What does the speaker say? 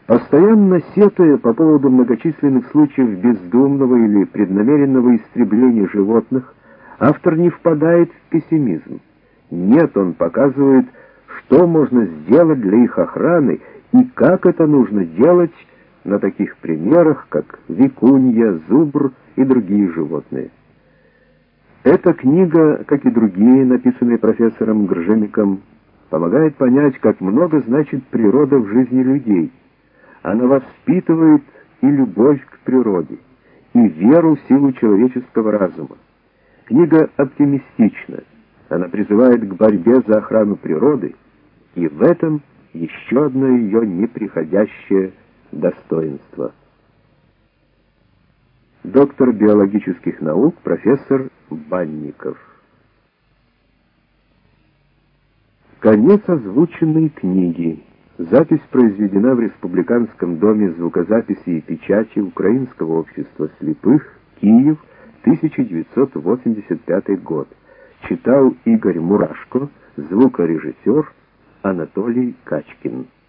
Постоянно сетуя по поводу многочисленных случаев бездумного или преднамеренного истребления животных, автор не впадает в пессимизм. Нет, он показывает, что можно сделать для их охраны и как это нужно делать на таких примерах, как викунья, зубр и другие животные. Эта книга, как и другие, написанные профессором Гржемиком, помогает понять, как много значит природа в жизни людей. Она воспитывает и любовь к природе, и веру в силу человеческого разума. Книга оптимистична. Она призывает к борьбе за охрану природы, и в этом еще одно ее неприходящее достоинство. Доктор биологических наук, профессор Банников. Конец озвученной книги. Запись произведена в Республиканском доме звукозаписи и печати Украинского общества слепых, Киев, 1985 год. Читал Игорь Мурашко, звукорежиссер Анатолий Качкин.